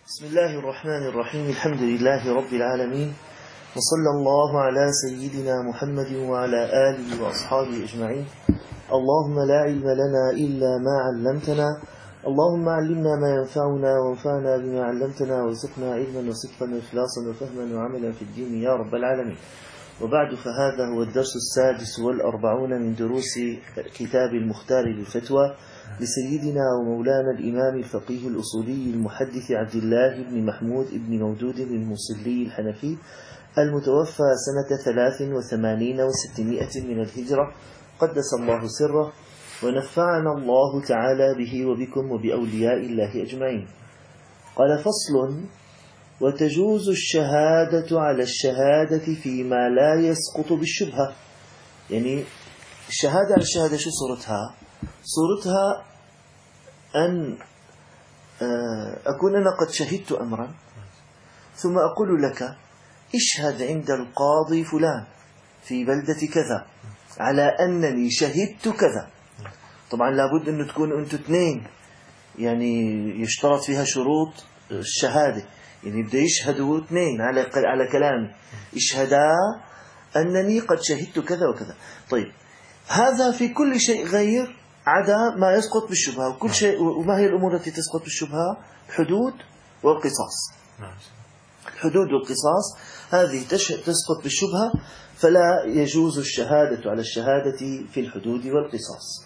بسم الله الرحمن الرحيم. الحمد لله رب العالمين، وصلى الله على سيدنا محمد وعلى آله وأصحابه أجمعين. اللهم لا علم لنا إلا ما علمتنا، اللهم علمنا ما ينفعنا وانفعنا بما علمتنا، وارزقنا علما وصدقا وإخلاصا وفهما وعملا في الدين يا رب العالمين. وبعد، فهذا هو الدرس 46 من دروس كتاب المختار للفتوى لسيدنا ومولانا الإمام الفقيه الأصولي المحدث عبد الله بن محمود بن مودود المصلي الحنفي، المتوفى سنة 83 و600 من الهجرة، قدس الله سره، ونفعنا الله تعالى به وبكم وبأولياء الله أجمعين. قال: فصل: وتجوز الشهادة على الشهادة فيما لا يسقط بالشبهة. يعني الشهادة على الشهادة شو صورتها؟ صورتها أن أكون أنا قد شهدت أمرا، ثم أقول لك: اشهد عند القاضي فلان في بلدة كذا على أنني شهدت كذا. طبعا لابد أن تكون أنتوا اثنين، يعني يشترط فيها شروط الشهادة، يعني بدأ يشهدوا اثنين على كلامي، اشهدا أنني قد شهدت كذا وكذا. طيب، هذا في كل شيء غير عدا ما يسقط بالشبهة. وكل شيء، وما هي الأمور التي تسقط بالشبهة؟ الحدود والقصاص. الحدود والقصاص هذه تسقط بالشبهة، فلا يجوز الشهادة على الشهادة في الحدود والقصاص.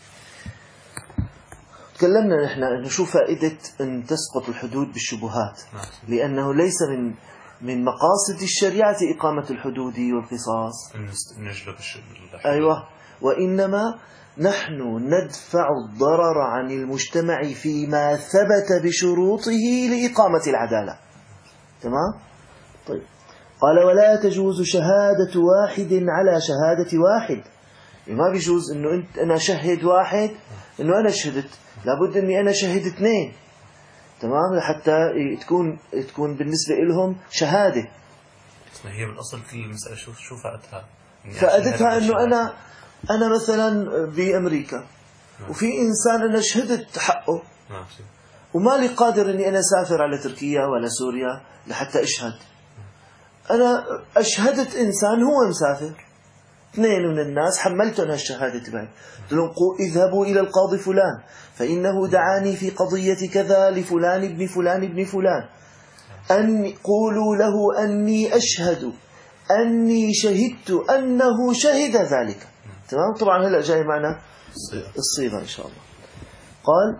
تكلمنا نحن أنه شو فائدة أن تسقط الحدود بالشبهات، لأنه ليس من مقاصد الشريعة إقامة الحدود والقصاص. أيوة، وإنما نحن ندفع الضرر عن المجتمع فيما ثبت بشروطه لإقامة العدالة. تمام؟ طيب، قال: ولا تجوز شهادة واحد على شهادة واحد. ما بيجوز أنه أنا شهد واحد، أنه أنا شهدت، لابد أني أنا شهد اثنين. تمام؟ حتى تكون بالنسبة لهم شهادة. هي بالأصل كل المسألة شو فائدتها؟ فائدتها أنه أنا مثلا بأمريكا، وفي إنسان أنا شهدت حقه، وما لي قادر أني أنا أسافر على تركيا ولا سوريا لحتى أشهد. أنا أشهدت إنسان هو مسافر، اثنين من الناس حملتهم هالشهادة بعد، قلت لهم: اذهبوا إلى القاضي فلان فإنه دعاني في قضية كذا لفلان ابن فلان ابن فلان، أن قولوا له أني أشهد أني شهدت أنه شهد ذلك. تمام؟ طبعا هلأ جاي معنا الصيغة إن شاء الله. قال: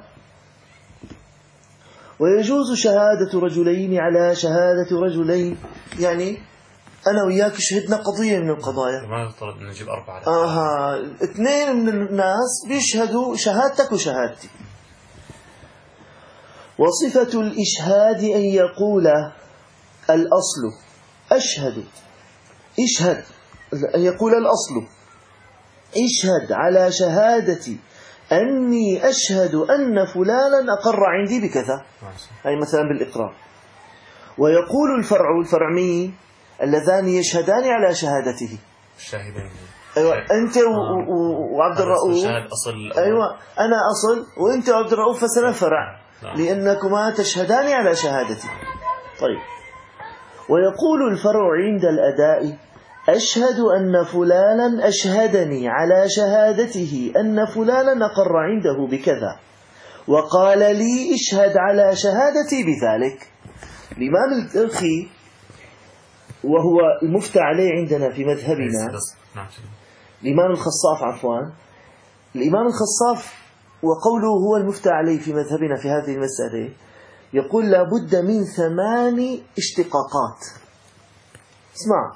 ويجوز شهادة رجلين على شهادة رجلين. يعني أنا وياك شهدنا قضية من القضايا، ما يفترض أن نجيب 4. اثنين من الناس بيشهدوا شهادتك وشهادتي. وصفة الإشهاد أن يقول الأصل أشهد، اشهد، أن يقول الأصل اشهد على شهادتي أني أشهد أن فلانا أقر عندي بكذا، أي مثلا بالإقرار. ويقول الفرع مين؟ اللذان يشهدان على شهادته، الشاهدين. أيوة، أنت وعبد الرؤوف. أيوة، أنا أصل وأنت وعبد الرؤوف مثلا فرع، لأنكما تشهدان على شهادتي. طيب، ويقول الفرع عند الأداء: أشهد أن فلانا أشهدني على شهادته أن فلانا أقر عنده بكذا، وقال لي اشهد على شهادتي بذلك. الإمام الأخي، وهو المفتى عليه عندنا في مذهبنا، الإمام الخصاف، عفوا، الإمام الخصاف وقوله هو المفتى عليه في مذهبنا في هذه المسألة، يقول: لابد من 8 اشتقاقات. اسمع،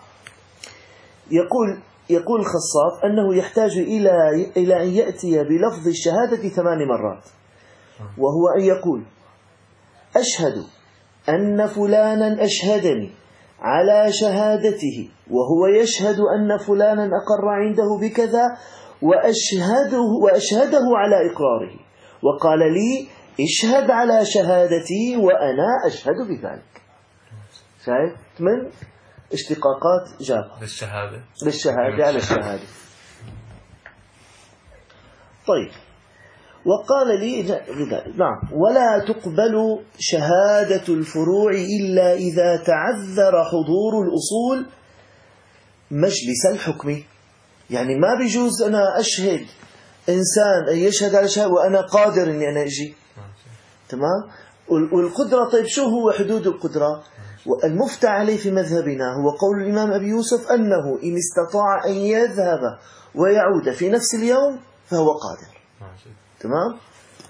يقول الخصاف أنه يحتاج إلى أن يأتي بلفظ الشهادة 8 مرات، وهو أن يقول: أشهد أن فلانا أشهدني على شهادته وهو يشهد أن فلانا أقر عنده بكذا، وأشهده على إقراره، وقال لي اشهد على شهادتي وأنا أشهد بذلك. شايف؟ 8 اشتقاقات جابها للشهادة على الشهادة. طيب، وقال لي نعم ولا تقبل شهادة الفروع إلا إذا تعذر حضور الأصول مجلس الحكم. يعني ما بيجوز أنا أشهد إنسان أن يشهد على شهادة وأنا قادر أني أنا أجي. تمام. والقدرة طيب شو هو حدود القدرة؟ والمفتى عليه في مذهبنا هو قول الإمام أبي يوسف أنه إن استطاع أن يذهب ويعود في نفس اليوم فهو قادر. تمام.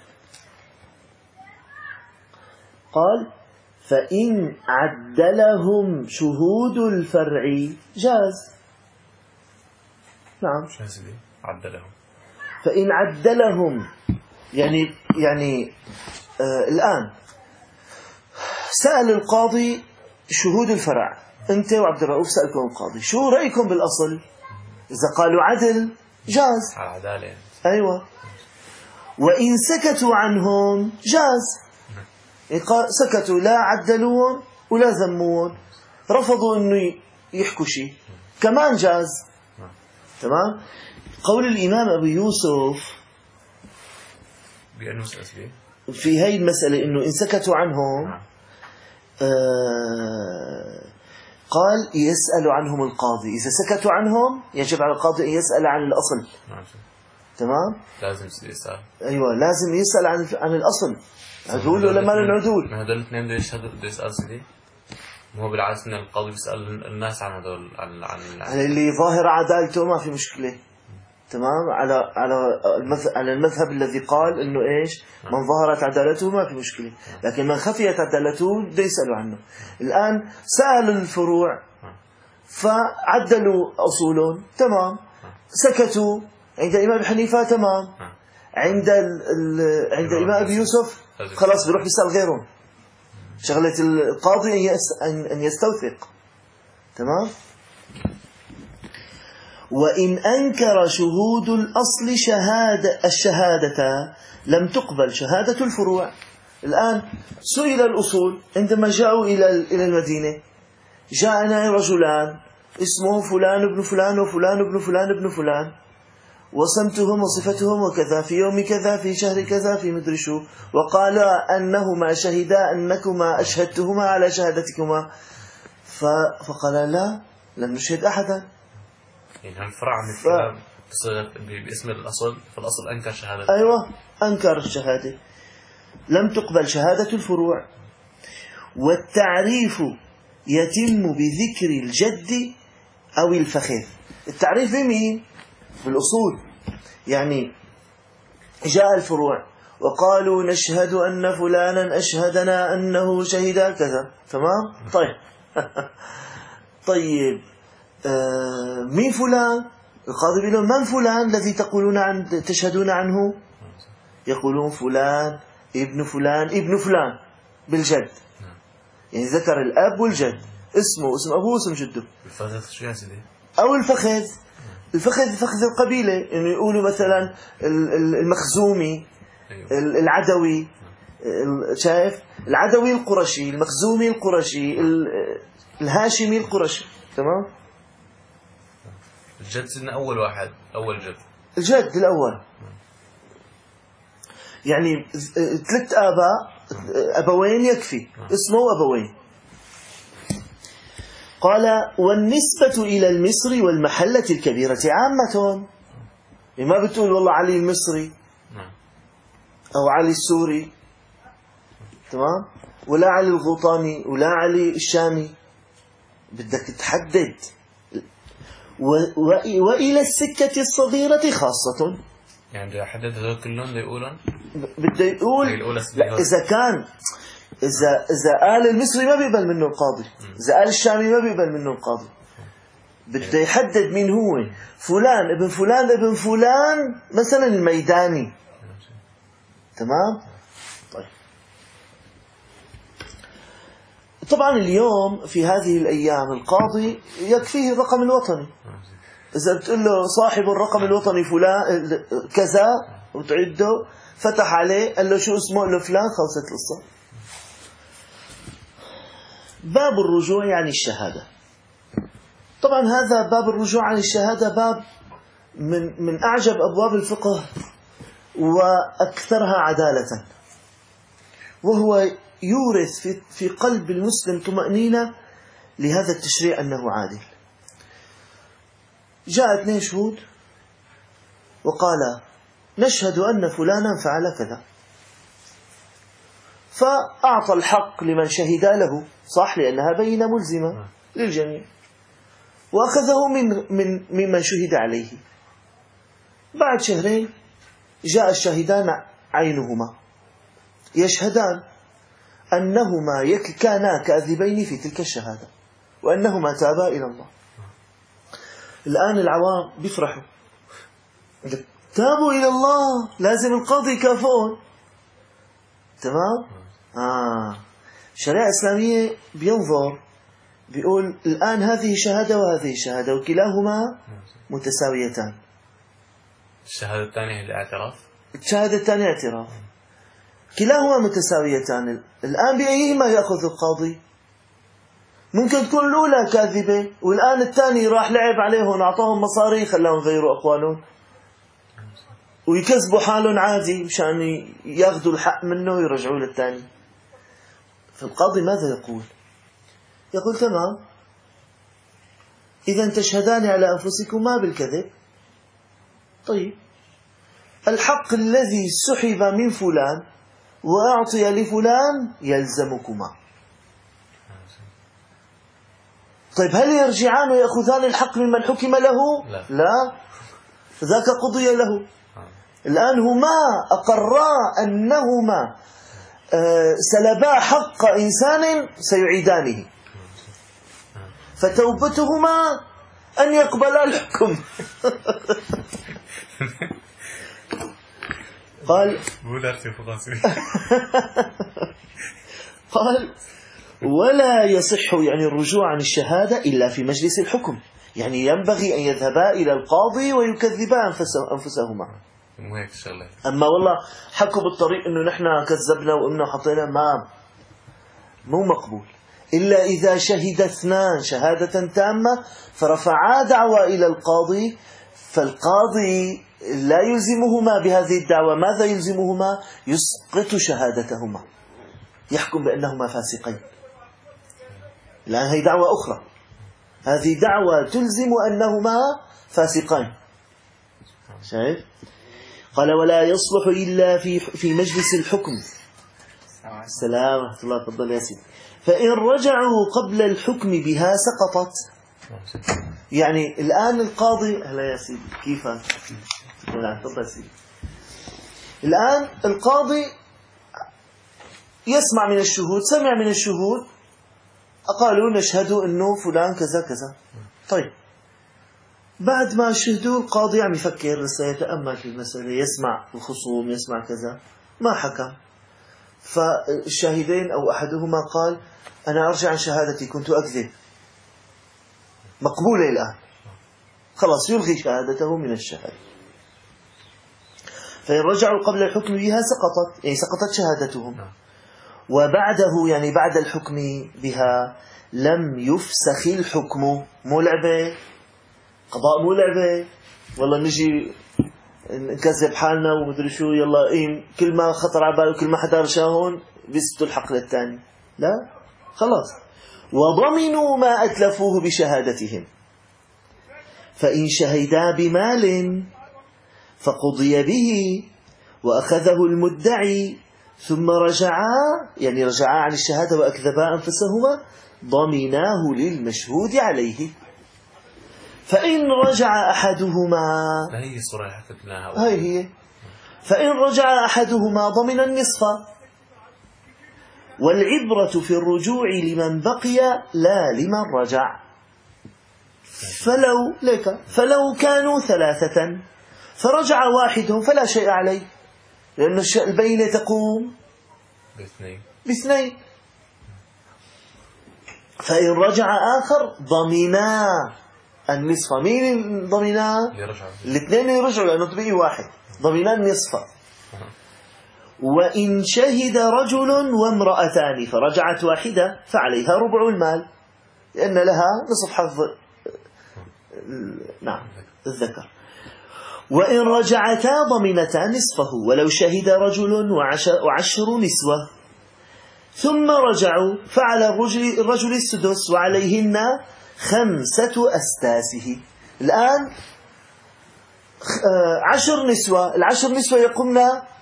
قال فإن عدلهم شهود الفرع جاز. نعم عدلهم. فإن عدلهم يعني الآن سأل القاضي شهود الفرع، أنت وعبد الرؤوف سألكم القاضي شو رأيكم بالأصل؟ إذا قالوا عدل جاز. العدالة. أيوة. وإن سكتوا عنهم جاز. سكتوا لا عدلوهم ولا ذموهم، رفضوا أنه يحكوا شيء كمان جاز. تمام. قول الإمام أبي يوسف في هاي المسألة أنه إن سكتوا عنهم قال يسأل عنهم القاضي. إذا سكتوا عنهم يجب على القاضي أن يسأل عن الأصل. تمام. لازم يسأل. أيوة لازم يسأل عن الأصل، عدول ولا ما العدول. ما هذول الاثنين بده يشهدوا بده يسأل سيدي. مو بالعكس ان القاضي بيسأل الناس عن هذول عن اللي ظاهر عدالته ما في مشكلة. تمام. على المذهب الذي قال انه ايش من ظهرت عدالته ما في مشكلة، لكن من خفيت عدالته بده يسألوا عنه. الآن سألوا الفروع فعدلوا أصولهم تمام، سكتوا عند الإمام حنيفة تمام، عند الإمام أبي يوسف خلاص بيروح يسأل غيرهم. شغلة القاضي أن يستوثق. تمام. وإن أنكر شهود الأصل الشهادة لم تقبل شهادة الفروع. الآن سئل الأصول عندما جاءوا إلى المدينة، جاءنا رجلان اسمه فلان ابن فلان وفلان ابن فلان ابن فلان، وسمتهم وصفتهم وكذا في يوم كذا في شهر كذا في مدري شو، وقال أنهما شهدا أنكما أشهدتهما على شهادتكما. فقال لا لم نشهد أحدا. يعني هم فرع من باسم الأصل، فالأصل أنكر شهادة. أيوة أنكر الشهادة. لم تقبل شهادة الفروع. والتعريف يتم بذكر الجد أو الفخذ. التعريف بمين؟ بالأصول. يعني جاء الفروع وقالوا نشهد أن فلانا أشهدنا أنه شهد كذا. تمام. طيب مين فلان؟ القاضي بيقول من فلان الذي تشهدون عنه؟ يقولون فلان ابن فلان ابن فلان بالجد. يعني ذكر الأب والجد، اسمه اسم أبوه واسم جده. الفخذ شو يعني؟ أو الفخذ. فخذ القبيلة، إنه يقولوا مثلا المخزومي العدوي، شايف العدوي القرشي، المخزومي القرشي، الهاشمي القرشي. تمام. الجد سيدنا أول واحد، أول جد، الجد الأول. يعني 3 آباء، أبوين يكفي، اسمه أبوين. قال والنسبة إلى المصري والمحلة الكبيرة عامة. ما بتقول والله علي المصري أو علي السوري، تمام، ولا علي الغوطاني ولا علي الشامي، بدك تحدد. وإلى السكة الصغيرة خاصة. يعني بده يحدد هذول كلهم بده يقولون. بده يقول إذا كان إذا قال المصري ما بيقبل منه القاضي، إذا قال الشامي ما بيقبل منه القاضي. بده يحدد مين هو. فلان ابن فلان ابن فلان مثلا الميداني. تمام. طيب طبعا اليوم في هذه الأيام القاضي يكفيه الرقم الوطني. إذا بتقول له صاحب الرقم الوطني فلان كذا وتعده، فتح عليه قال له شو اسمه، قال له فلان، خلصت القصة. باب الرجوع عن الشهادة. طبعا هذا باب الرجوع عن الشهادة باب من أعجب أبواب الفقه وأكثرها عدالة، وهو يورث في قلب المسلم طمأنينة لهذا التشريع أنه عادل. جاء 2 شهود وقال نشهد أن فلانا فعل كذا، فأعطى الحق لمن شهد له، صح، لأنها بينة ملزمة للجميع، وأخذه ممن شهد عليه. بعد 2 شهر جاء الشاهدان عينهما يشهدان أنهما كانا كاذبين في تلك الشهادة وأنهما تابا إلى الله. الآن العوام بيفرحوا، تابوا إلى الله، لازم القاضي يكافئهم. تمام؟ الشريعة الإسلامية بينظر بيقول الآن هذه شهادة وهذه شهادة وكلاهما متساويتان. الشهادة الثانية هي الاعتراف، الشهادة الثانية اعتراف، كلاهما متساويتان. الآن بأيهما يأخذ القاضي؟ ممكن تكون الأولى كاذبة والآن الثاني راح لعب عليهم، أعطاهم مصاري خلاهم يغيروا أقوالهم ويكذبوا حالهم عادي مشان ياخذوا الحق منه ويرجعوا للثاني. فالقاضي ماذا يقول؟ يقول تمام، إذا تشهدان على أنفسكما بالكذب، طيب الحق الذي سحب من فلان وأعطي لفلان يلزمكما. طيب هل يرجعان ويأخذان الحق ممن حكم له؟ لا، ذاك قضي له. الآن هما أقرا أنهما سلبا حق إنسان سيعيدانه، فتوبتهما أن يقبلا الحكم. قال ولا يصح يعني الرجوع عن الشهادة إلا في مجلس الحكم، يعني ينبغي أن يذهبا إلى القاضي ويكذبا أنفسهما. أما والله حكوا بالطريق إنه نحن كذبنا وإنه حطينا، مو مقبول إلا إذا شهد 2 شهادة تامة فرفعا دعوى إلى القاضي، فالقاضي لا يلزمهما بهذه الدعوة. ماذا يلزمهما؟ يسقط شهادتهما، يحكم بأنهما فاسقين. الآن هي دعوة أخرى، هذه دعوة تلزم أنهما فاسقين. شايف؟ قال ولا يصلح إلا في مجلس الحكم. السلام ورحمة الله، تفضل يا سيدي. فإن رجعوا قبل الحكم بها سقطت. يعني الآن القاضي، هلا يا سيدي كيفك؟ تفضل يا سيدي. الآن القاضي يسمع من الشهود، سمع من الشهود قالوا نشهد أنه فلان كذا كذا. طيب بعد ما شهدوا القاضي عم يفكر لسه يتأمل في المسألة، يسمع الخصوم، يسمع كذا، ما حكم. فالشاهدين أو أحدهما قال أنا أرجع عن شهادتي، كنت أكذب، مقبولة الآن، خلاص يلغي شهادته من الشهادة. فإن رجعوا قبل الحكم بها سقطت، يعني سقطت شهادتهم. وبعده يعني بعد الحكم بها لم يفسخ الحكم. مو لعبة قضاء، مو لعبة والله نجي نكذب حالنا ومدري شو، يلا كل ما خطر على باله كل ما حدا رشاهون بيثبتوا الحق للثاني. لا، خلاص. وضمنوا ما أتلفوه بشهادتهم، فإن شهدا بمال فقضي به وأخذه المدعي ثم رجعا، يعني رجعا عن الشهادة وأكذبا أنفسهما، ضمناه للمشهود عليه. فإن رجع أحدهما، هي الصورة حكتناها، هي فإن رجع أحدهما ضمن النصف. والعبرة في الرجوع لمن بقي لا لمن رجع. فلو كانوا 3 فرجع واحدهم فلا شيء عليه، لأن البينة تقوم ب2. فإن رجع آخر ضمنا النصف. مين ضمنا؟ الاثنين يرجعوا لأنه طبيعي واحد، ضمنا النصف. وإن شهد رجل وامرأتان فرجعت واحدة فعليها ربع المال، لأن لها نصف حظ الذكر. وإن رجعتا ضمنتا نصفه ولو شهد رجل وعشر نسوة ثم رجعوا فعلى الرجل السدس وعليهن 5 أسداسه. الآن 10 نسوة، ال10 نسوة يقومن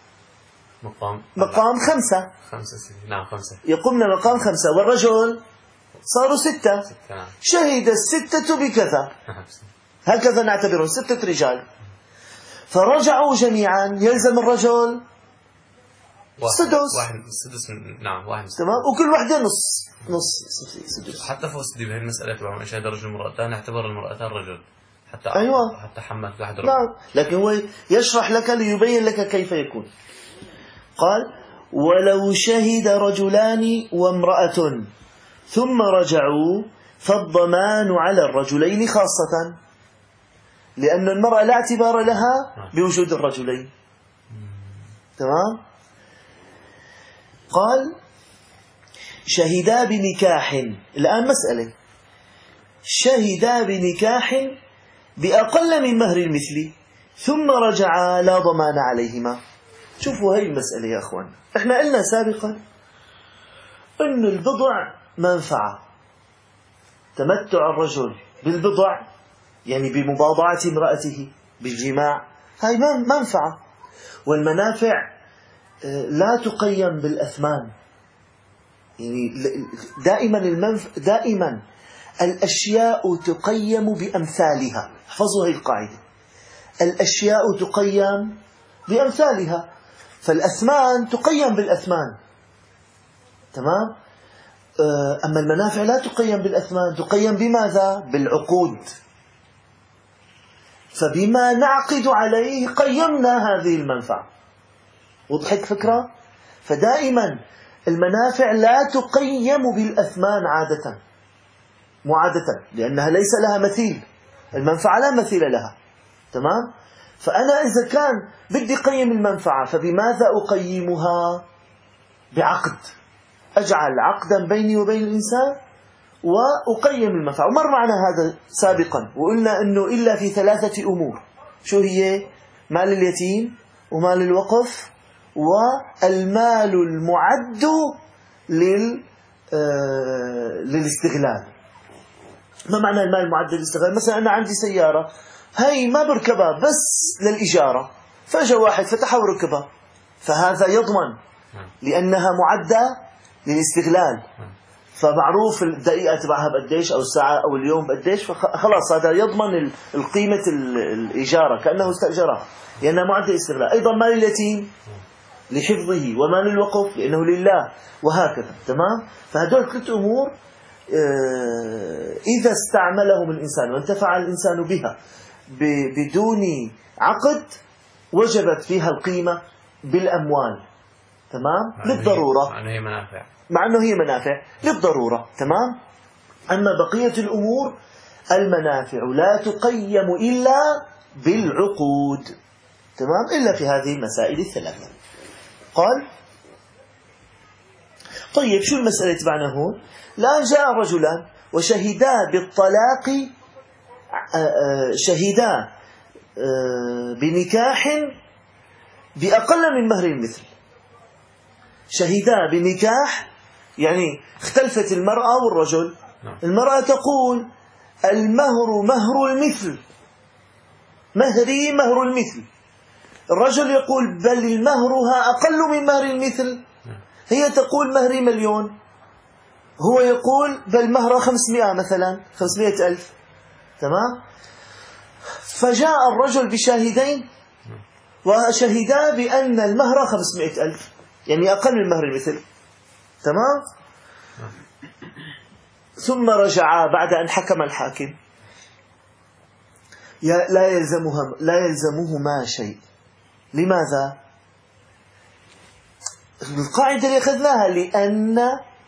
مقام 5. نعم 5 يقومن مقام 5 والرجل صاروا 6. شهد 6 بكذا، هكذا نعتبرهم 6 رجال. فرجعوا جميعا، يلزم الرجل سدس. نعم 1 تمام، وكل واحدة نص سدس. حتى فوسدي بهي المسألة تبع شهد رجل مرأتان نعتبر المرأتان رجل حتى أيوة. حتى حملت واحد رجل. نعم، لكن هو يشرح لك ليبين لك كيف يكون. قال ولو شهد رجلان وامرأة ثم رجعوا فالضمان على الرجلين خاصة، لأن المرأة لا اعتبار لها بوجود الرجلين. تمام. قال شهدا بنكاح. الآن مسألة، شهدا بنكاح بأقل من مهر المثل ثم رجعا لا ضمان عليهما. شوفوا هاي المسألة يا أخوان، احنا قلنا سابقا أن البضع منفعة. تمتع الرجل بالبضع يعني بمباضعة امرأته بالجماع، هاي منفعة. والمنافع لا تقيم بالأثمان، يعني دائما الأشياء تقيم بأمثالها. احفظوا هذه القاعدة، الأشياء تقيم بأمثالها، فالأثمان تقيم بالأثمان. تمام. أما المنافع لا تقيم بالأثمان، تقيم بماذا؟ بالعقود. فبما نعقد عليه قيمنا هذه المنفعة. وضحت فكرة؟ فدائما المنافع لا تقيم بالأثمان عادة، معادة، لأنها ليس لها مثيل. المنفعة لا مثيل لها. تمام. فأنا إذا كان بدي قيم المنفعة فبماذا أقيمها؟ بعقد. أجعل عقدا بيني وبين الإنسان وأقيم المنفعة. ومر معنا هذا سابقا وقلنا أنه إلا في 3 أمور. شو هي؟ مال اليتيم ومال الوقف والمال المعد للاستغلال. ما معنى المال المعد للاستغلال؟ مثلا أنا عندي سيارة، هاي ما بركبها بس للإجارة، فجاء واحد فتحها وركبها، فهذا يضمن لأنها معدة للاستغلال. فمعروف الدقيقة تبعها بقديش أو الساعة أو اليوم بقديش، فخلاص هذا يضمن القيمة الإجارة كأنه استأجرها لأنها معدة للاستغلال. أيضا مال اليتيم لحفظه، ومال الوقف لأنه لله، وهكذا. تمام. فهدول 3 أمور إذا استعملهم الإنسان وانتفع الإنسان بها بدون عقد وجبت فيها القيمة بالأموال. تمام. للضرورة، مع أنه هي منافع للضرورة. تمام. أما بقية الأمور المنافع لا تقيم إلا بالعقود. تمام. إلا في هذه المسائل الثلاثة. قال طيب شو المسألة تبعنا هون؟ الآن جاء رجلان وشهدا بالطلاق، شهدا بنكاح بأقل من مهر المثل. شهدا بنكاح يعني اختلفت المرأة والرجل. المرأة تقول المهر مهر المثل، مهري مهر المثل. الرجل يقول بل مهرها أقل من مهر المثل. هي تقول مهري 1,000,000، هو يقول بل مهر 500 مثلا، 500,000. تمام. فجاء الرجل بشاهدين وشهدا بأن المهر 500,000، يعني أقل من مهر المثل. تمام. ثم رجعا بعد أن حكم الحاكم. لا يلزمهما شيء. لماذا؟ القاعدة اللي أخذناها لأن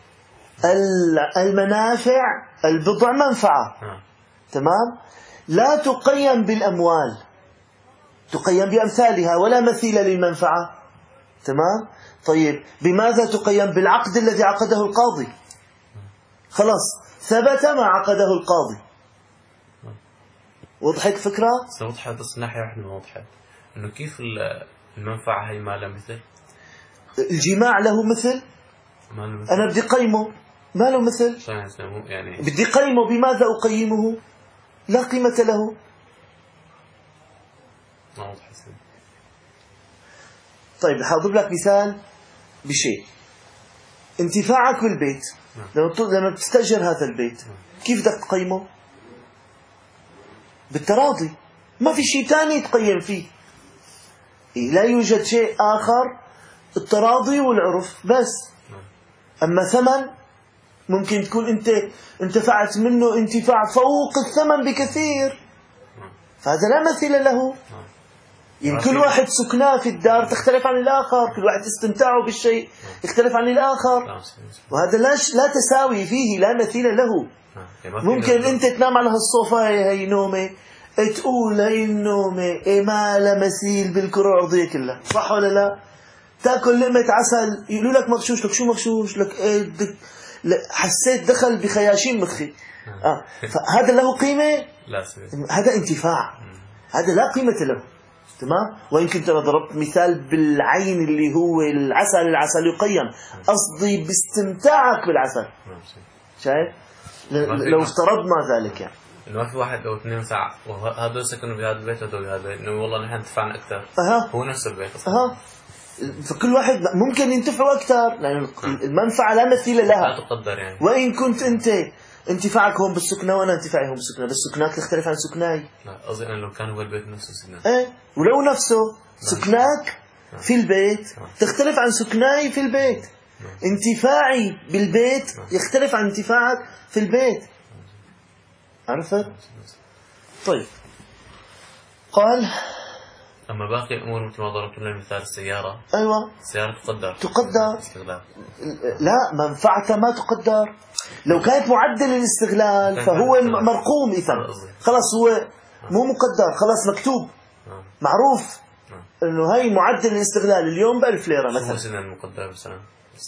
المنافع البضع منفعة. تمام. لا تقيم بالأموال، تقيم بأمثالها ولا مثيل للمنفعة. تمام. طيب بماذا تقيم؟ بالعقد الذي عقده القاضي. خلاص ثبت ما عقده القاضي. وضحت فكرة؟ وضحت، بس ناحية واحدة ما وضحت، إنه كيف المنفعة هي ما لها مثل. الجماع له مثل؟ ما له مثل. أنا بدي قيمه، ما له مثل. يعني بدي قيمه، بماذا أقيمه؟ لا قيمة له. ما وضحت. طيب هضرب لك مثال بشيء. انتفاعك بالبيت، لما بتستأجر هذا البيت كيف بدك تقيمه؟ بالتراضي، ما في شيء ثاني تقيم فيه. لا يوجد شيء آخر، التراضي والعرف بس. أما ثمن ممكن تكون أنت انتفعت منه انتفاع فوق الثمن بكثير، فهذا لا مثيل له. يعني كل واحد سكناه في الدار تختلف عن الآخر، كل واحد استمتاعه بالشيء يختلف عن الآخر، وهذا لا تساوي فيه، لا مثيل له. ممكن أنت تنام على هالصوفة هي نومة، تقول هي النومة ما لا مثيل بالكرة الأرضية كلها، صح ولا لا؟ تأكل لقمة عسل يقولوا لك مغشوش، لك شو مغشوش؟ لك حسيت دخل بخياشيم مخي. فهذا له قيمة؟ لا، هذا انتفاع، هذا لا قيمة له. تمام. وإن كنت أنا ضربت مثال بالعين اللي هو العسل يقيم، قصدي باستمتاعك بالعسل. شايف؟ لو افترضنا ذلك يعني إنه ما في واحد أو 2 ساعة وهذول سكنوا بهذا البيت وهذول بهذا البيت، إنه والله نحن انتفعنا أكثر. هو نفس البيت أصلاً. فكل واحد ممكن ينتفعوا أكثر، لأن المنفعة لا مثيل لها. لا تقدر يعني. وإن كنت أنت انتفاعك هون بالسكنة وأنا انتفاعي هون بالسكنة، بس سكناك تختلف عن سكناي. لا، قصدي أنا لو كان هو البيت نفسه سكنة. ولو نفسه سكناك في البيت تختلف عن سكناي في البيت. انتفاعي بالبيت يختلف عن انتفاعك في البيت. عرفت؟ طيب، قال أما باقي الأمور مثل ما ضربت لنا مثال السيارة. أيوة، السيارة تقدر استغلال. لا، منفعتها ما تقدر. لو كانت معدل الاستغلال فهو مرقوم، إذن خلاص هو مو مقدر، خلاص مكتوب معروف إنه هاي معدل الاستغلال اليوم ب1000 ليرة مثلا. شو سنة المقدر مثلا؟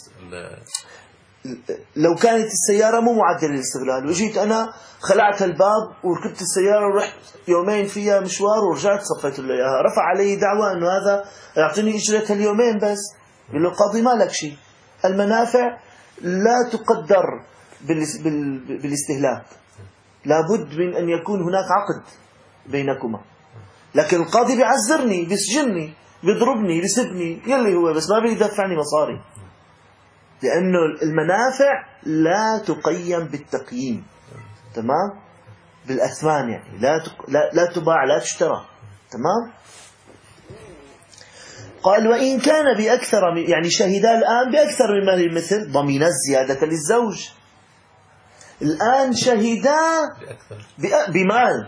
لو كانت السيارة مو معدل الاستغلال وجيت أنا خلعت الباب وركبت السيارة ورحت يومين فيها مشوار ورجعت صفيت له إياها، رفع علي دعوة أنه هذا يعطيني إجرتها اليومين بس. يقول له القاضي ما لك شيء، المنافع لا تقدر بالاستهلاك، لابد من أن يكون هناك عقد بينكما. لكن القاضي بيعذرني، بيسجنني، بيضربني، بيسبني، يلي هو بس ما بيدفعني مصاري، لأنه المنافع لا تقيم بالتقييم. تمام؟ بالأثمان يعني لا تباع، لا تشترى. تمام؟ قال وإن كان بأكثر يعني شهدا الآن بأكثر من مال المثل ضمن الزيادة للزوج. الآن شهدا بمال.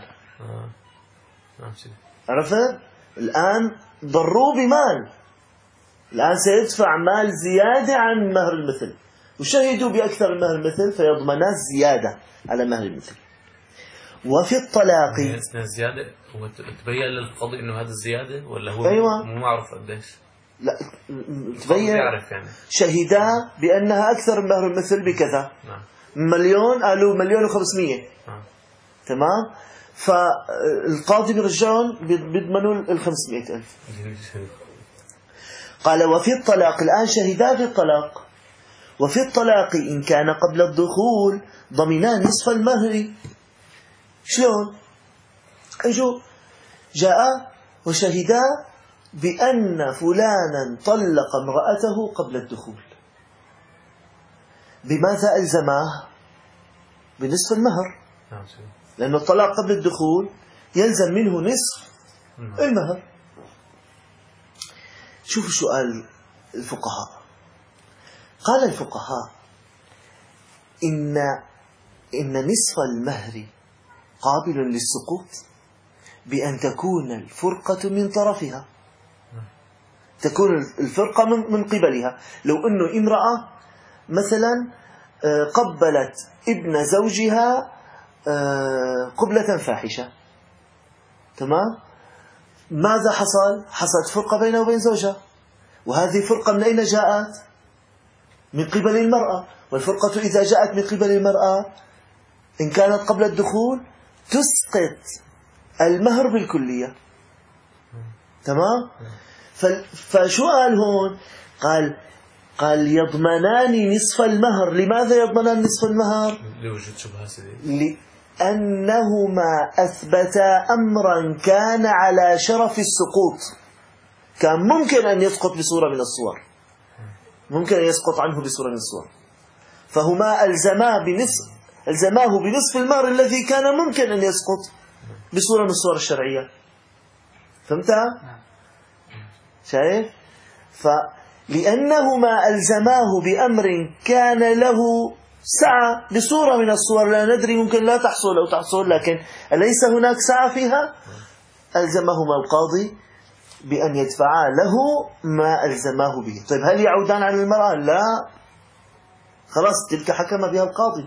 عرفت؟ الآن ضروه بمال، الآن سيدفع مال زيادة عن مهر المثل، وشهدوا بأكثر من مهر المثل فيضمنا الزيادة على مهر المثل. وفي الطلاق الزيادة هو تبين للقاضي إنه هذا الزيادة ولا هو مو معروف قديش؟ لا، تبين يعني. شهدا بأنها أكثر من مهر المثل بكذا. مليون، قالوا 1,500,000. تمام. فالقاضي بيرجعون بيضمنوا 500,000. قال وفي الطلاق الآن شهدا في الطلاق. وفي الطلاق إن كان قبل الدخول ضمنا نصف المهر. شلون؟ اجوا جاء وشهدا بأن فلانا طلق امرأته قبل الدخول. بماذا ألزماه؟ بنصف المهر، لأن الطلاق قبل الدخول يلزم منه نصف المهر. شوفوا سؤال الفقهاء. قال الفقهاء إن نصف المهر قابل للسقوط بأن تكون الفرقة من طرفها، تكون الفرقة من قبلها. لو أنه امرأة مثلا قبلت ابن زوجها قبلة فاحشة، تمام، ماذا حصل؟ حصلت فرقة بينه وبين زوجها، وهذه فرقة من أين جاءت؟ من قبل المرأة. والفرقة إذا جاءت من قبل المرأة إن كانت قبل الدخول تسقط المهر بالكلية. تمام. فشو قال هون؟ قال يضمنان نصف المهر. لماذا يضمنان نصف المهر؟ لوجود شبهة سيدي. لأنهما أثبتا أمرا كان على شرف السقوط، كان ممكن أن يسقط بصورة من الصور، ممكن أن يسقط عنه بصورة من الصور، فهما ألزماه بنصف المهر الذي كان ممكن أن يسقط بصورة من الصور الشرعية. فهمتها؟ شايف؟ فلأنهما ألزماه بأمر كان له سعة بصورة من الصور لا ندري، ممكن لا تحصل أو تحصل، لكن أليس هناك سعة فيها؟ ألزمهما القاضي بأن يدفعا له ما ألزماه به. طيب هل يعودان على المرأة؟ لا، خلاص تلك حكم بها القاضي.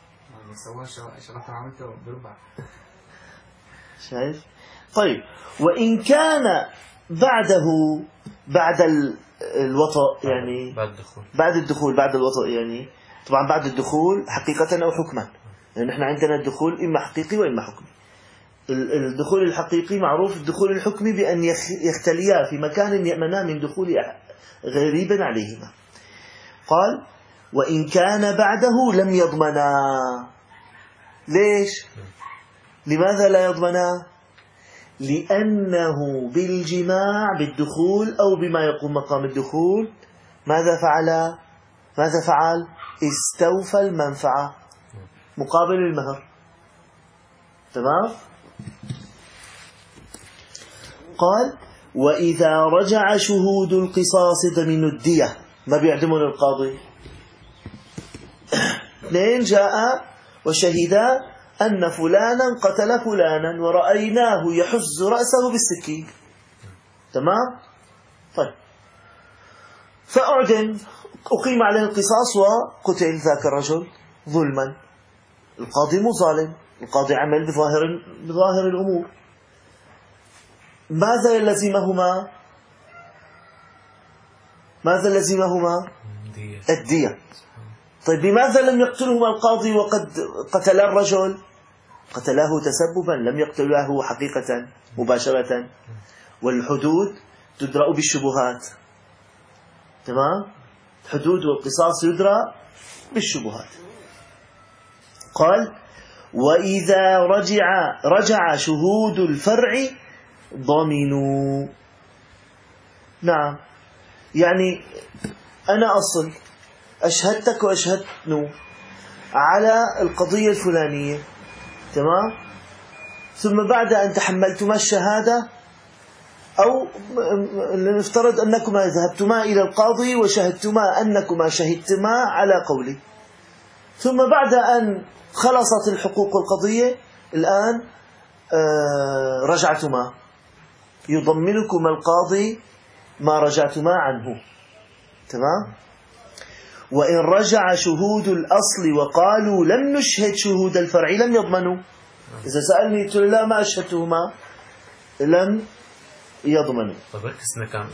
شايف؟ طيب وإن كان بعده بعد الوطأ يعني بعد الدخول بعد الوطأ يعني طبعا بعد الدخول حقيقة أو حكما، يعني نحن عندنا الدخول إما حقيقي وإما حكمي. الدخول الحقيقي معروف، الدخول الحكمي بأن يختليا في مكان يأمنا من دخول غريبا عليهما. قال وإن كان بعده لم يضمنا. ليش؟ لماذا لا يضمنا؟ لأنه بالجماع بالدخول أو بما يقوم مقام الدخول ماذا فعل؟ استوفى المنفعة مقابل المهر. تمام؟ قال وإذا رجع شهود القصاص ضمن الدية، ما بيعدمون القاضي. اثنين جاء وشهدا أن فلانا قتل فلانا ورأيناه يحز رأسه بالسكين. تمام؟ طيب فأعدم، أقيم عليه القصاص وقتل ذاك الرجل ظلما. القاضي مو ظالم، القاضي عمل بظاهر الأمور. ماذا يلزمهما؟ الدية. طيب لماذا لم يقتلهما القاضي وقد قتل الرجل؟ قتله تسببا، لم يقتله حقيقة مباشرة، والحدود تدرأ بالشبهات. تمام؟ الحدود والقصاص يدرأ بالشبهات. قال وإذا رجع شهود الفرع ضمنوا. نعم، يعني أنا أصل أشهدتك وأشهدت على القضية الفلانية، تمام؟ ثم بعد أن تحملتما الشهادة أو نفترض أنكما ذهبتما إلى القاضي وشهدتما أنكما شهدتما على قولي، ثم بعد أن خلصت الحقوق القضية الآن رجعتما، يضمنكما القاضي ما رجعتما عنه. تمام؟ وإن رجع شهود الأصل وقالوا لم نشهد شهود الفرع لم يضمنوا. إذا سألني قلت لا ما أشهدتهما لم يضمنوا. طيب بركي كان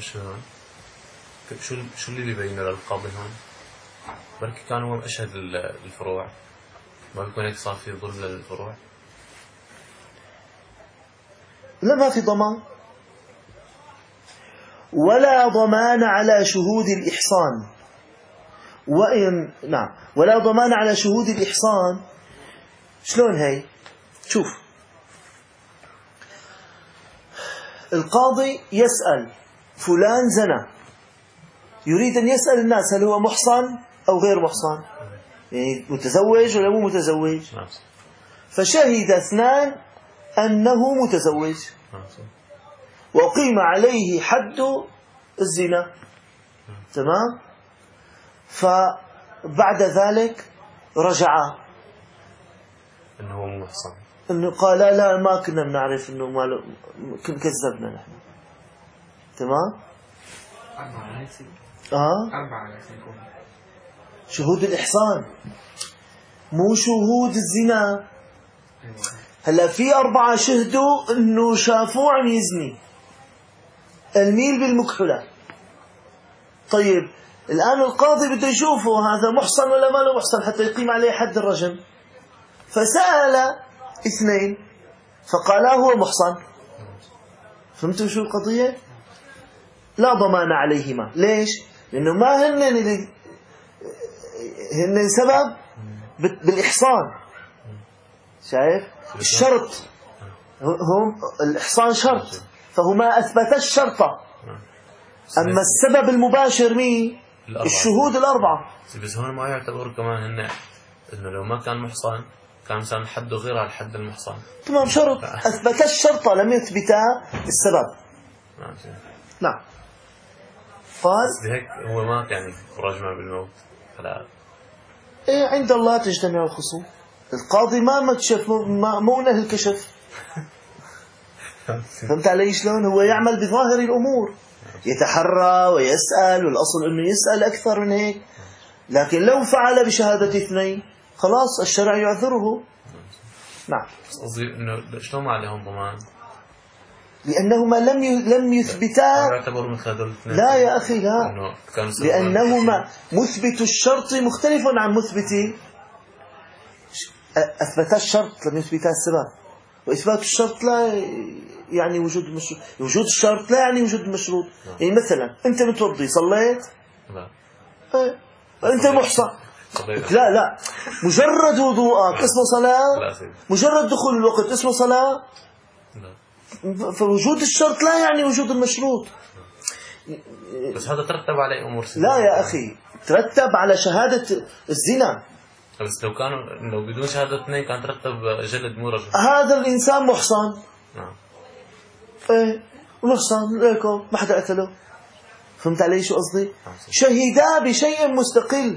شو اللي بيبين للقاضي هون؟ بركي كانوا هم أشهد الفروع، ما بيكون هيك صار في ظلم للفروع؟ لا، ما في ضمان، ولا ضمان على شهود الإحصان. ولا ضمان على شهود الإحصان. شلون هي؟ شوف، القاضي يسأل فلان زنا، يريد أن يسأل الناس هل هو محصن أو غير محصن، يعني متزوج ولا مو متزوج. فشهد اثنان أنه متزوج وأقيم عليه حد الزنا. تمام؟ فبعد ذلك رجع أنه مو محصن، أنه قال لا ما كنا بنعرف أنه كذبنا نحن. تمام؟ 4 شهود الإحصان مو شهود الزنا. هلا في 4 شهدوا أنه شافوه عم يزني، الميل بالمكحلة. طيب الآن القاضي بده يشوفه هذا محصن ولا ما له محصن حتى يقيم عليه حد الرجم. فسأل 2 فقال هو محصن. فهمتوا شو القضية؟ لا ضمان عليهما. ليش؟ لأنه ما هن سبب بالإحصان. شايف؟ الشرط هم الإحصان شرط، فهما أثبتا الشرطة. أما السبب المباشر مين؟ الشهود الأربعة. بس هون ما يعتبر كمان إنه لو ما كان محصن كان مثلا حده غير على الحد المحصن. تمام، شرط أثبتا الشرطة لم يثبتا السبب. نعم. قال هيك هو ما كان رجمه بالموت. إيه، عند الله تجتمع الخصوم. القاضي ما مكشف، مو نهي الكشف. فهمت علي شلون؟ هو يعمل بظاهر الأمور، يتحرى ويسأل، والأصل أنه يسأل أكثر من هيك. لكن لو فعل بشهادة اثنين خلاص الشرع يعذره. نعم. قصدي إنه شلون ما عليهم ضمان؟ لأنهما لم يثبتا. يعتبر مثل هذول الاثنين. لا يا أخي، لا، لأنهما مثبت الشرط مختلف عن مثبت. أثبتا الشرط لم يثبتا السبب، وإثبات الشرط لا يعني وجود المشروط. وجود الشرط لا يعني وجود المشروط. يعني مثلا أنت متوضي صليت؟ لا. أنت محصن؟ لا، مجرد وضوءك اسمه صلاة؟ مجرد دخول الوقت اسمه صلاة؟ فوجود الشرط لا يعني وجود المشروط. بس هذا ترتب عليه أمور سنة. لا يا أخي، ترتب على شهادة الزنا. بس لو بدون شهادة اثنين كان ترتب جلد مو رجم. هذا الإنسان محصن. نعم. إيه، محصن ليكم ما حدا قتله. فهمت علي شو قصدي؟ شهيدا بشيء مستقل.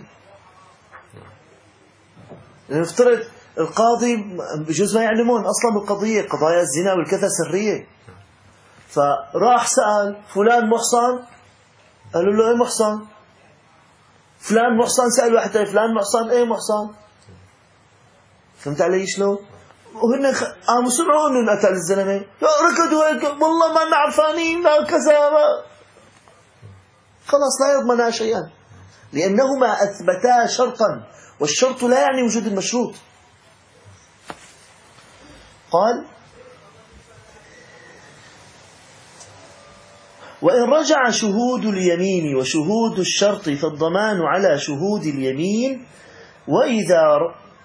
نفترض القاضي بجوز ما يعلمون أصلا بالقضية، قضايا الزنا والكذا سرية. فراح سأل فلان محصن؟ قالوا له ايه محصن. فلان محصن؟ سأل واحد فلان محصن؟ ايه محصن. فهمت علي شلون؟ وهن قاموا سمعوا انه انقتل الزلمه، ركضوا هيك والله ما عرفانين لا كذا. خلاص لا يضمنا شيئا، لأنهما أثبتا شرطا، والشرط لا يعني وجود المشروط. قال وإن رجع شهود اليمين وشهود الشرط فالضمان على شهود اليمين، وإذا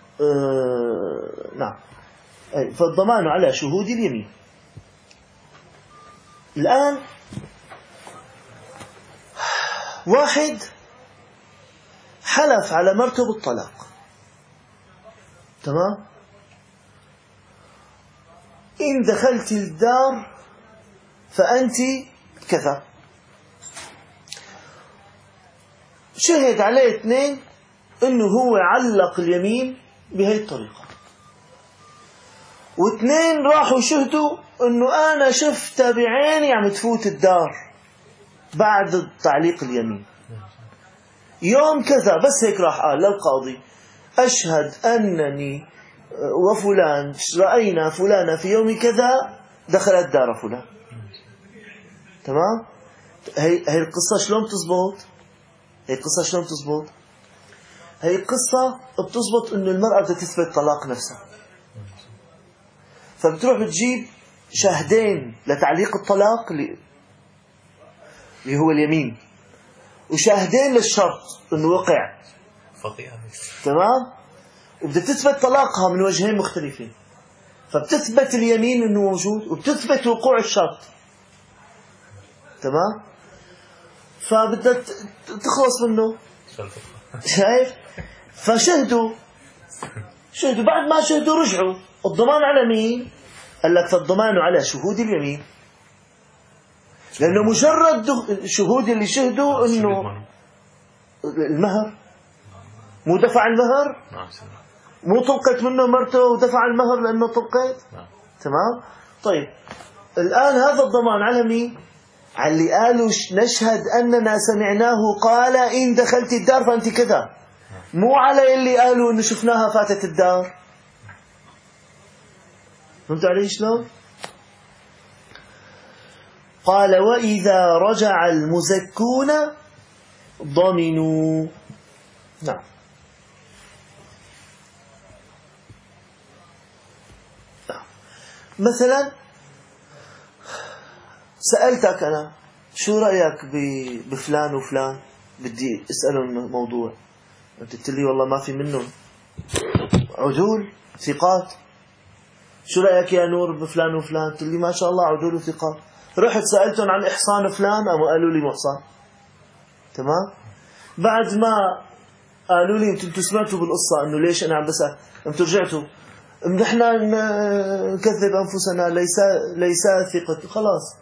نعم فالضمان على شهود اليمين. الآن واحد حلف على مرته بالطلاق، تمام؟ إن دخلت الدار فأنت كذا. شهد عليه اثنين انه هو علق اليمين بهي الطريقة، واثنين راحوا شهدوا انه انا شفتها بعيني عم تفوت الدار بعد تعليق اليمين يوم كذا. بس هيك راح قال للقاضي اشهد انني وفلان رأينا فلانة في يوم كذا دخلت دار فلان. تمام؟ هي القصة شلون بتزبط؟ هي القصة شلون بتزبط؟ هي القصة بتزبط إنه المرأة بدها تثبت طلاق نفسها، فبتروح بتجيب شاهدين لتعليق الطلاق اللي هو اليمين، وشاهدين للشرط إنه وقع. تمام؟ وبدها تثبت طلاقها من وجهين مختلفين، فبتثبت اليمين إنه موجود وبتثبت وقوع الشرط. تمام؟ فبدها تخلص منه. شايف؟ فشهدوا بعد ما شهدوا رجعوا. الضمان على مين؟ قال لك فالضمان على شهود اليمين، لأنه مجرد شهود اللي شهدوا إنه المهر مو دفع المهر، مو طلقت منه مرته ودفع المهر لأنه طلقت. تمام؟ طيب الآن هذا الضمان على مين؟ على اللي قالوا نشهد أننا سمعناه قال إن دخلت الدار فأنت كذا، مو على اللي قالوا إن شفناها فاتت الدار. فهمت علي شلون؟ قال وإذا رجع المزكون ضمنوا. نعم. مثلا سألتك أنا شو رأيك بفلان وفلان، بدي أسألهم موضوع، أنت قلت لي والله ما في منهم، عدول ثقات. شو رأيك يا نور بفلان وفلان؟ قلت لي ما شاء الله عدول وثقات. رحت سألتهم عن إحصان فلان قالوا لي محصن. تمام. بعد ما قالوا لي انتم سمعتوا بالقصة انه ليش انا عم بسأل، انتم رجعتوا نحن نكذب انفسنا ليس ثقة. خلاص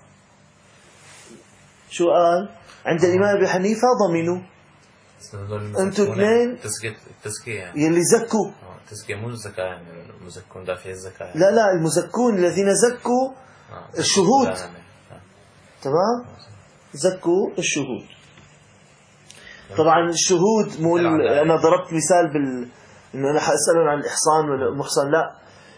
شو قال عند الامام ابي حنيفة؟ ضمنوا انتم اثنين التزكية يعني. يلي زكوا التزكية مو الزكاة يعني المزكون دافع الزكاة يعني. لا المزكون الذين زكوا الشهود. تمام. زكوا الشهود. طبعا الشهود مو انا ضربت مثال انه انا حاسالهم عن الاحصان ولا محصن، لا.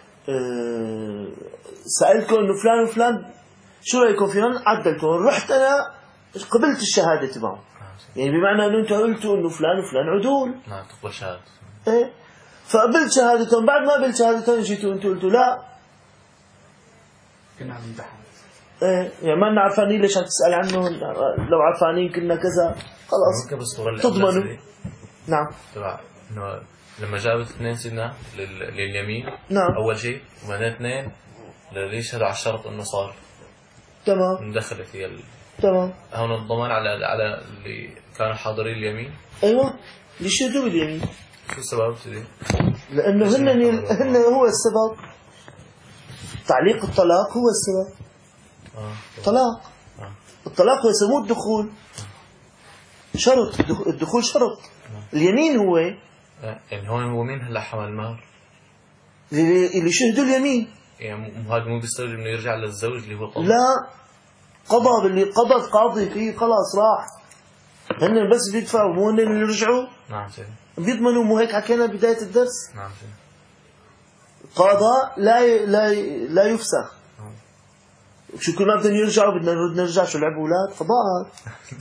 سالتكم انه فلان وفلان شو رايكم فيهم، عدلتهم، رحت انا قبلت الشهاده تبعهم، يعني بمعنى انه انتم قلتوا انه فلان وفلان عدول. نعم تقبل شهادة. ايه فقبلت شهادتهم. بعد ما قبلت شهادتهم جيتوا انتم قلتوا لا كنا عم نمتحن. ايه يعني ما لنا عرفانين ليش عم تسال عنه، لو عرفانين كنا كذا خلاص تضمنوا. نعم. تبع انه لما جابت اثنين سيدنا لليمين. نعم. اول شيء وبعدين اثنين ليشهدوا على الشرط انه صار. تمام. مدخله فيها تمام. هون الضمان على اللي كانوا حاضرين اليمين. ايوه بيشهدوا باليمين. شو السبب سيدي؟ لانه هن هو السبب. تعليق الطلاق هو السبب. طلاق. الطلاق هو يسموه الدخول. شرط الدخول شرط. اليمين هو يعني هو مين هلا حمل المهر؟ اللي شهدوا اليمين. يعني هذا مو بيستوجب انه يرجع للزوج اللي هو قضى. لا قضى باللي قضى القاضي فيه خلاص راح. هن بس بيدفعوا مو هن اللي يرجعوا. نعم سيدي. بيضمنوا. مو هيك حكينا بداية الدرس؟ نعم سيدي. قضاء لا يفسخ. شو كنا بدنا يرجعوا بدنا نرجع شو لعبوا اولاد قضاء.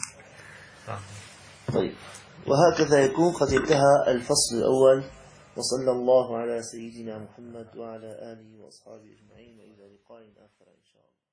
طيب وهكذا يكون قد انتهى الفصل الأول. وصلى الله على سيدنا محمد وعلى آله وأصحابه أجمعين، وإلى لقاء آخر إن شاء الله.